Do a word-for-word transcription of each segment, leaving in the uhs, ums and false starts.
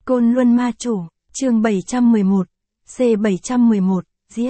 Côn Luân Ma Chủ, chương bảy trăm mười một, C bảy trăm mười một, giết.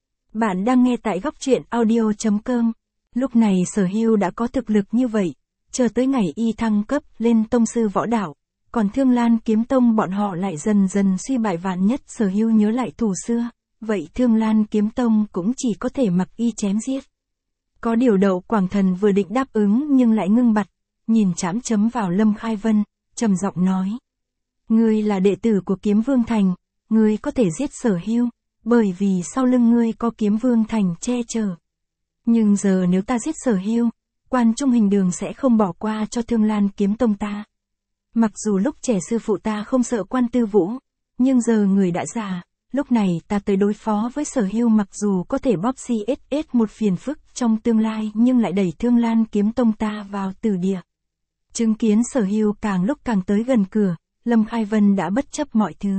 Bạn đang nghe tại góc truyện audio.com. Lúc này Sở Hưu đã có thực lực như vậy, chờ tới ngày y thăng cấp lên tông sư võ đạo, còn Thương Lan Kiếm Tông bọn họ lại dần dần suy bại, vạn nhất Sở Hưu nhớ lại thù xưa, vậy Thương Lan Kiếm Tông cũng chỉ có thể mặc y chém giết. Có điều Đậu Quảng Thần vừa định đáp ứng nhưng lại ngưng bặt, nhìn chám chấm vào Lâm Khai Vân, trầm giọng nói: "Ngươi là đệ tử của Kiếm Vương Thành, ngươi có thể giết Sở Hưu, bởi vì sau lưng ngươi có Kiếm Vương Thành che chở. Nhưng giờ nếu ta giết Sở Hưu, Quan Trung Hình Đường sẽ không bỏ qua cho Thương Lan Kiếm Tông ta. Mặc dù lúc trẻ sư phụ ta không sợ Quan Tư Vũ, nhưng giờ người đã già, lúc này ta tới đối phó với Sở Hưu mặc dù có thể bóp xi ét ét một phiền phức trong tương lai nhưng lại đẩy Thương Lan Kiếm Tông ta vào tử địa." Chứng kiến Sở Hưu càng lúc càng tới gần cửa, Lâm Khai Vân đã bất chấp mọi thứ.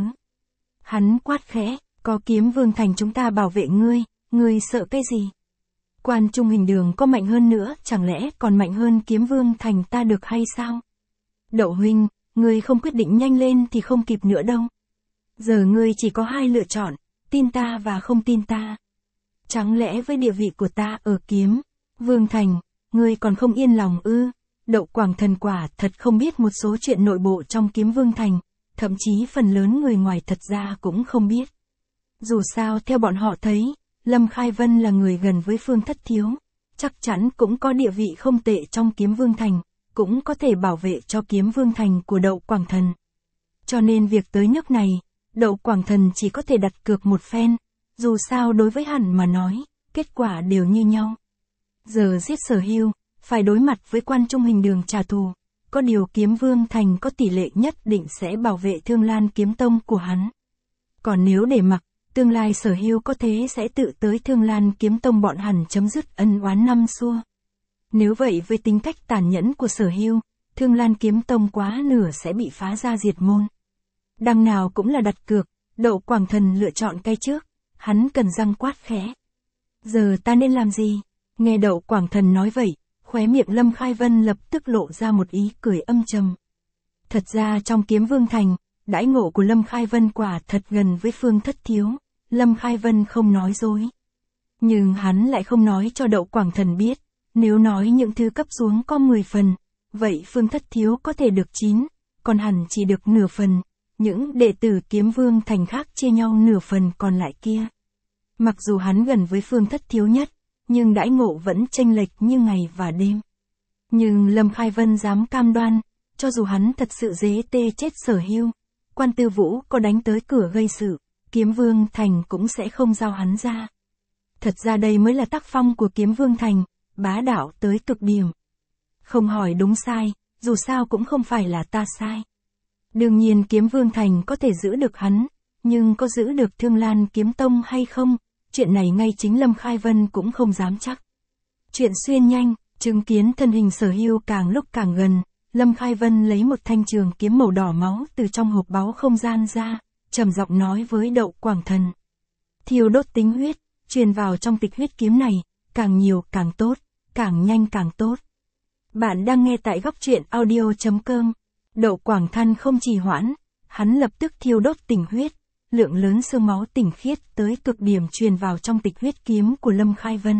Hắn quát khẽ: "Có Kiếm Vương Thành chúng ta bảo vệ ngươi, ngươi sợ cái gì? Quan Trung Hình Đường có mạnh hơn nữa, chẳng lẽ còn mạnh hơn Kiếm Vương Thành ta được hay sao? Đậu huynh, ngươi không quyết định nhanh lên thì không kịp nữa đâu. Giờ ngươi chỉ có hai lựa chọn, tin ta và không tin ta. Chẳng lẽ với địa vị của ta ở Kiếm Vương Thành, ngươi còn không yên lòng ư?" Đậu Quảng Thần quả thật không biết một số chuyện nội bộ trong Kiếm Vương Thành, thậm chí phần lớn người ngoài thật ra cũng không biết. Dù sao theo bọn họ thấy, Lâm Khai Vân là người gần với Phương Thất Thiếu, chắc chắn cũng có địa vị không tệ trong Kiếm Vương Thành, cũng có thể bảo vệ cho Kiếm Vương Thành của Đậu Quảng Thần. Cho nên việc tới nước này, Đậu Quảng Thần chỉ có thể đặt cược một phen, dù sao đối với hắn mà nói, kết quả đều như nhau. Giờ giết Sở Hưu, phải đối mặt với Quan Trung Hình Đường trả thù, có điều Kiếm Vương Thành có tỷ lệ nhất định sẽ bảo vệ Thương Lan Kiếm Tông của hắn. Còn nếu để mặc, tương lai Sở Hưu có thế sẽ tự tới Thương Lan Kiếm Tông bọn hắn chấm dứt ân oán năm xưa. Nếu vậy với tính cách tàn nhẫn của Sở Hưu, Thương Lan Kiếm Tông quá nửa sẽ bị phá ra diệt môn. Đằng nào cũng là đặt cược, Đậu Quảng Thần lựa chọn cái trước, hắn cần răng quát khẽ: "Giờ ta nên làm gì?" Nghe Đậu Quảng Thần nói vậy, khóe miệng Lâm Khai Vân lập tức lộ ra một ý cười âm trầm. Thật ra trong Kiếm Vương Thành, đãi ngộ của Lâm Khai Vân quả thật gần với Phương Thất Thiếu, Lâm Khai Vân không nói dối. Nhưng hắn lại không nói cho Đậu Quảng Thần biết, nếu nói những thứ cấp xuống có mười phần, vậy Phương Thất Thiếu có thể được chín, còn hắn chỉ được nửa phần, những đệ tử Kiếm Vương Thành khác chia nhau nửa phần còn lại kia. Mặc dù hắn gần với Phương Thất Thiếu nhất, nhưng đãi ngộ vẫn chênh lệch như ngày và đêm. Nhưng Lâm Khai Vân dám cam đoan, cho dù hắn thật sự dế tê chết Sở Hưu, Quan Tư Vũ có đánh tới cửa gây sự, Kiếm Vương Thành cũng sẽ không giao hắn ra. Thật ra đây mới là tác phong của Kiếm Vương Thành, bá đạo tới cực điểm. Không hỏi đúng sai, dù sao cũng không phải là ta sai. Đương nhiên Kiếm Vương Thành có thể giữ được hắn, nhưng có giữ được Thương Lan Kiếm Tông hay không, chuyện này ngay chính Lâm Khai Vân cũng không dám chắc. Chuyện xuyên nhanh, chứng kiến thân hình Sở Hưu càng lúc càng gần, Lâm Khai Vân lấy một thanh trường kiếm màu đỏ máu từ trong hộp báu không gian ra, trầm giọng nói với Đậu Quảng Thần: "Thiêu đốt tính huyết, truyền vào trong tịch huyết kiếm này, càng nhiều càng tốt, càng nhanh càng tốt." Bạn đang nghe tại góc truyện audio.com. Đậu Quảng Thần không trì hoãn, hắn lập tức thiêu đốt tình huyết, lượng lớn xương máu tinh khiết tới cực điểm truyền vào trong tịch huyết kiếm của Lâm Khai Vân.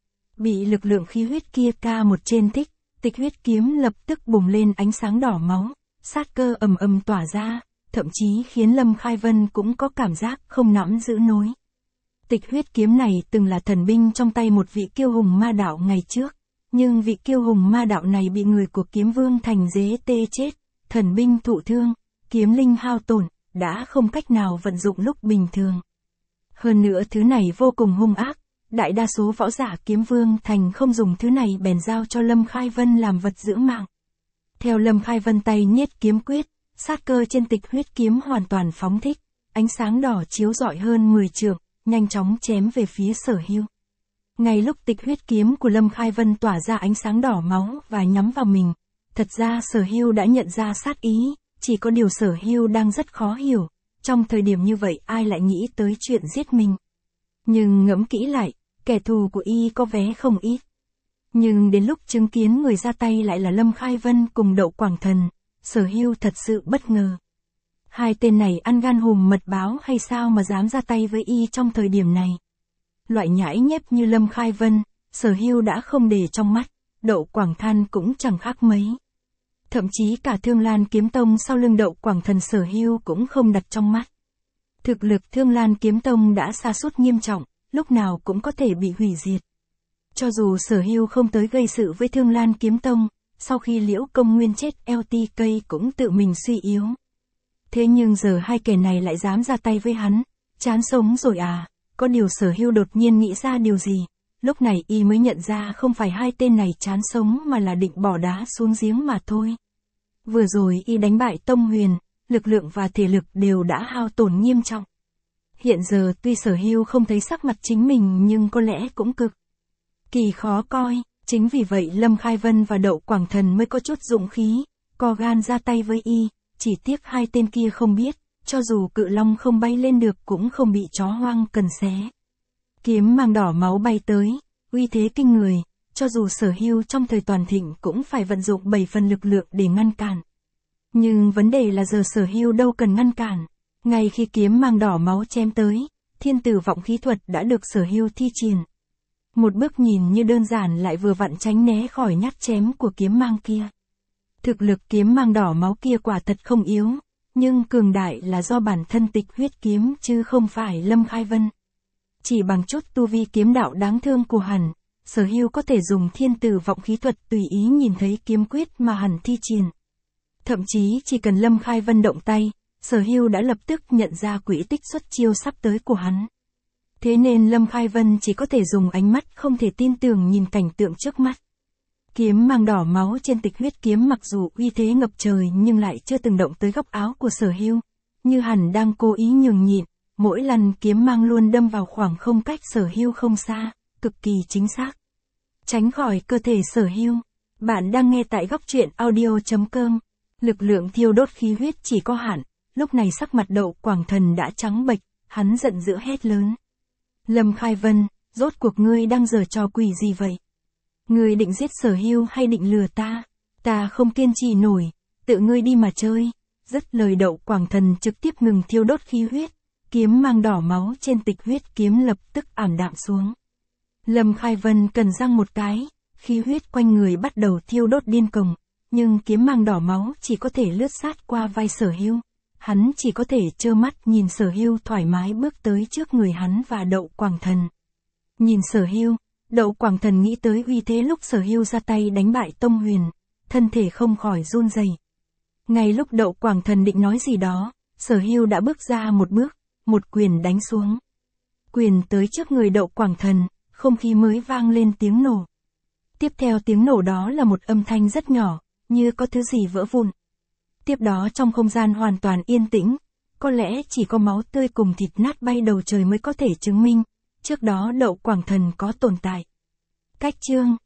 Bị lực lượng khí huyết kia ca một trên tích, tịch huyết kiếm lập tức bùng lên ánh sáng đỏ máu, sát cơ ầm ầm tỏa ra, thậm chí khiến Lâm Khai Vân cũng có cảm giác không nắm giữ nổi. Tịch huyết kiếm này từng là thần binh trong tay một vị kiêu hùng ma đạo ngày trước, nhưng vị kiêu hùng ma đạo này bị người của Kiếm Vương Thành dế tê chết, thần binh thụ thương, kiếm linh hao tổn, đã không cách nào vận dụng lúc bình thường. Hơn nữa thứ này vô cùng hung ác, đại đa số võ giả Kiếm Vương Thành không dùng thứ này bèn giao cho Lâm Khai Vân làm vật giữ mạng. Theo Lâm Khai Vân tay niết kiếm quyết, sát cơ trên tịch huyết kiếm hoàn toàn phóng thích, ánh sáng đỏ chiếu rọi hơn mười trượng, nhanh chóng chém về phía Sở Hưu. Ngay lúc tịch huyết kiếm của Lâm Khai Vân tỏa ra ánh sáng đỏ máu và nhắm vào mình, thật ra Sở Hưu đã nhận ra sát ý, chỉ có điều Sở Hưu đang rất khó hiểu, trong thời điểm như vậy ai lại nghĩ tới chuyện giết mình. Nhưng ngẫm kỹ lại, kẻ thù của y có vé không ít. Nhưng đến lúc chứng kiến người ra tay lại là Lâm Khai Vân cùng Đậu Quảng Thần, Sở Hưu thật sự bất ngờ. Hai tên này ăn gan hùm mật báo hay sao mà dám ra tay với y trong thời điểm này. Loại nhãi nhép như Lâm Khai Vân, Sở Hưu đã không để trong mắt, Đậu Quảng Than cũng chẳng khác mấy. Thậm chí cả Thương Lan Kiếm Tông sau lưng Đậu Quảng Thần Sở Hưu cũng không đặt trong mắt. Thực lực Thương Lan Kiếm Tông đã sa sút nghiêm trọng, lúc nào cũng có thể bị hủy diệt. Cho dù Sở Hưu không tới gây sự với Thương Lan Kiếm Tông, sau khi Liễu Công Nguyên chết lờ tê ca cũng tự mình suy yếu. Thế nhưng giờ hai kẻ này lại dám ra tay với hắn, chán sống rồi à, có điều Sở Hưu đột nhiên nghĩ ra điều gì, lúc này y mới nhận ra không phải hai tên này chán sống mà là định bỏ đá xuống giếng mà thôi. Vừa rồi y đánh bại Tông Huyền, lực lượng và thể lực đều đã hao tổn nghiêm trọng. Hiện giờ tuy Sở Hưu không thấy sắc mặt chính mình nhưng có lẽ cũng cực kỳ khó coi, chính vì vậy Lâm Khai Vân và Đậu Quảng Thần mới có chút dũng khí, co gan ra tay với y, chỉ tiếc hai tên kia không biết, cho dù cự long không bay lên được cũng không bị chó hoang cần xé. Kiếm mang đỏ máu bay tới, uy thế kinh người, cho dù Sở Hưu trong thời toàn thịnh cũng phải vận dụng bảy phần lực lượng để ngăn cản. Nhưng vấn đề là giờ Sở Hưu đâu cần ngăn cản, ngay khi kiếm mang đỏ máu chém tới, thiên tử vọng khí thuật đã được Sở Hưu thi triển. Một bước nhìn như đơn giản lại vừa vặn tránh né khỏi nhát chém của kiếm mang kia. Thực lực kiếm mang đỏ máu kia quả thật không yếu, nhưng cường đại là do bản thân Tịch Huyết kiếm chứ không phải Lâm Khai Vân. Chỉ bằng chút tu vi kiếm đạo đáng thương của hắn, Sở Hưu có thể dùng thiên tử vọng khí thuật tùy ý nhìn thấy kiếm quyết mà hắn thi triển. Thậm chí chỉ cần Lâm Khai Vân động tay, Sở Hưu đã lập tức nhận ra quỹ tích xuất chiêu sắp tới của hắn. Thế nên Lâm Khai Vân chỉ có thể dùng ánh mắt không thể tin tưởng nhìn cảnh tượng trước mắt. Kiếm mang đỏ máu trên Tịch Huyết kiếm mặc dù uy thế ngập trời nhưng lại chưa từng động tới góc áo của Sở Hưu, như hẳn đang cố ý nhường nhịn, mỗi lần kiếm mang luôn đâm vào khoảng không cách Sở Hưu không xa, cực kỳ chính xác. Tránh khỏi cơ thể Sở Hưu. Bạn đang nghe tại góc truyện audio chấm com. Lực lượng thiêu đốt khí huyết chỉ có hạn, lúc này sắc mặt Đậu Quảng Thần đã trắng bệch, hắn giận dữ hét lớn. Lâm Khai Vân, rốt cuộc ngươi đang giở trò quỷ gì vậy? Ngươi định giết Sở Hưu hay định lừa ta? Ta không kiên trì nổi, tự ngươi đi mà chơi. Dứt lời Đậu Quảng Thần trực tiếp ngừng thiêu đốt khí huyết, kiếm mang đỏ máu trên Tịch Huyết kiếm lập tức ảm đạm xuống. Lâm Khai Vân cần răng một cái, khí huyết quanh người bắt đầu thiêu đốt điên cuồng, nhưng kiếm mang đỏ máu chỉ có thể lướt sát qua vai Sở Hưu. Hắn chỉ có thể trơ mắt nhìn Sở Hưu thoải mái bước tới trước người hắn và Đậu Quảng Thần. Nhìn Sở Hưu, Đậu Quảng Thần nghĩ tới uy thế lúc Sở Hưu ra tay đánh bại Tông Huyền, thân thể không khỏi run rẩy. Ngay lúc Đậu Quảng Thần định nói gì đó, Sở Hưu đã bước ra một bước, một quyền đánh xuống. Quyền tới trước người Đậu Quảng Thần, không khí mới vang lên tiếng nổ. Tiếp theo tiếng nổ đó là một âm thanh rất nhỏ, như có thứ gì vỡ vụn. Tiếp đó trong không gian hoàn toàn yên tĩnh, có lẽ chỉ có máu tươi cùng thịt nát bay đầu trời mới có thể chứng minh, trước đó Đậu Quảng Thần có tồn tại. Cách chương